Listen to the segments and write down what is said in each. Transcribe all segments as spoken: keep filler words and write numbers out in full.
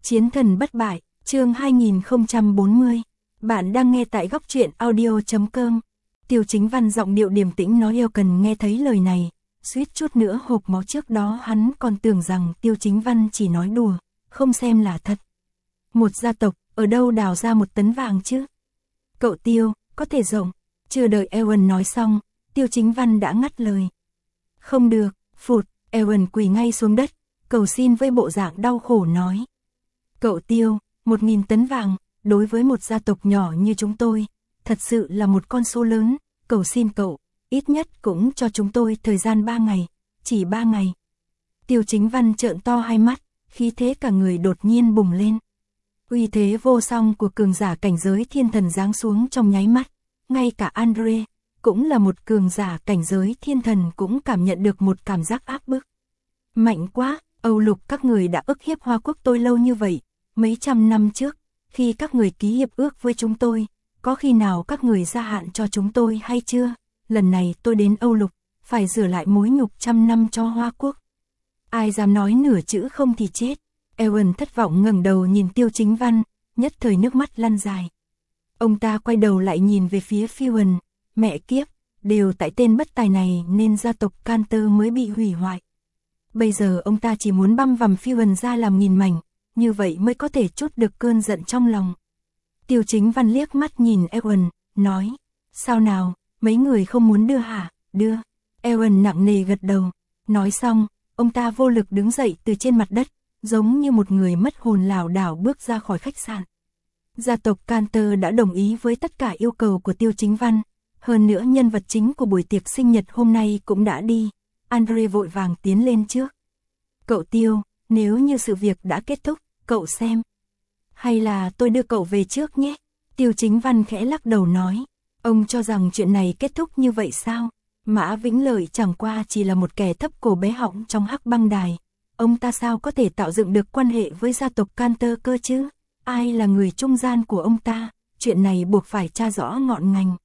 Chiến thần bất bại, chương hai nghìn không trăm bốn mươi. Bạn đang nghe tại góc truyện audio chấm com. Tiêu Chính Văn giọng điệu điềm tĩnh nói yêu cần nghe thấy lời này, suýt chút nữa hộc máu. Trước đó hắn còn tưởng rằng Tiêu Chính Văn chỉ nói đùa, không xem là thật. Một gia tộc, ở đâu đào ra một tấn vàng chứ? Cậu Tiêu, có thể rộng. Chưa đợi Ewan nói xong, Tiêu Chính Văn đã ngắt lời. Không được, phụt, Ewan quỳ ngay xuống đất, cầu xin với bộ dạng đau khổ nói. Cậu Tiêu, một nghìn tấn vàng, đối với một gia tộc nhỏ như chúng tôi, thật sự là một con số lớn, cầu xin cậu, ít nhất cũng cho chúng tôi thời gian ba ngày, chỉ ba ngày. Tiêu Chính Văn trợn to hai mắt, khí thế cả người đột nhiên bùng lên. Uy thế vô song của cường giả cảnh giới thiên thần giáng xuống trong nháy mắt, ngay cả Andre, cũng là một cường giả cảnh giới thiên thần cũng cảm nhận được một cảm giác áp bức. Mạnh quá, Âu Lục các người đã ức hiếp Hoa Quốc tôi lâu như vậy, mấy trăm năm trước, khi các người ký hiệp ước với chúng tôi, có khi nào các người gia hạn cho chúng tôi hay chưa? Lần này tôi đến Âu Lục, phải rửa lại mối nhục trăm năm cho Hoa Quốc. Ai dám nói nửa chữ không thì chết. Ewan thất vọng ngẩng đầu nhìn Tiêu Chính Văn, nhất thời nước mắt lăn dài. Ông ta quay đầu lại nhìn về phía Fion, mẹ kiếp, đều tại tên bất tài này nên gia tộc Cantor mới bị hủy hoại. Bây giờ ông ta chỉ muốn băm vằm Fion ra làm nghìn mảnh, như vậy mới có thể trút được cơn giận trong lòng. Tiêu Chính Văn liếc mắt nhìn Ewan, nói, sao nào, mấy người không muốn đưa hả? Đưa. Ewan nặng nề gật đầu, nói xong, ông ta vô lực đứng dậy từ trên mặt đất, giống như một người mất hồn lảo đảo bước ra khỏi khách sạn. Gia tộc Cantor đã đồng ý với tất cả yêu cầu của Tiêu Chính Văn, hơn nữa nhân vật chính của buổi tiệc sinh nhật hôm nay cũng đã đi. Andre vội vàng tiến lên trước. Cậu Tiêu, nếu như sự việc đã kết thúc, cậu xem. Hay là tôi đưa cậu về trước nhé? Tiêu Chính Văn khẽ lắc đầu nói. Ông cho rằng chuyện này kết thúc như vậy sao? Mã Vĩnh Lợi chẳng qua chỉ là một kẻ thấp cổ bé họng trong hắc băng đài. Ông ta sao có thể tạo dựng được quan hệ với gia tộc Cantor cơ chứ? Ai là người trung gian của ông ta? Chuyện này buộc phải tra rõ ngọn ngành.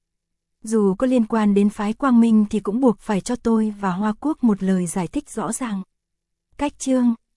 Dù có liên quan đến phái Quang Minh thì cũng buộc phải cho tôi và Hoa Quốc một lời giải thích rõ ràng. Cách chương,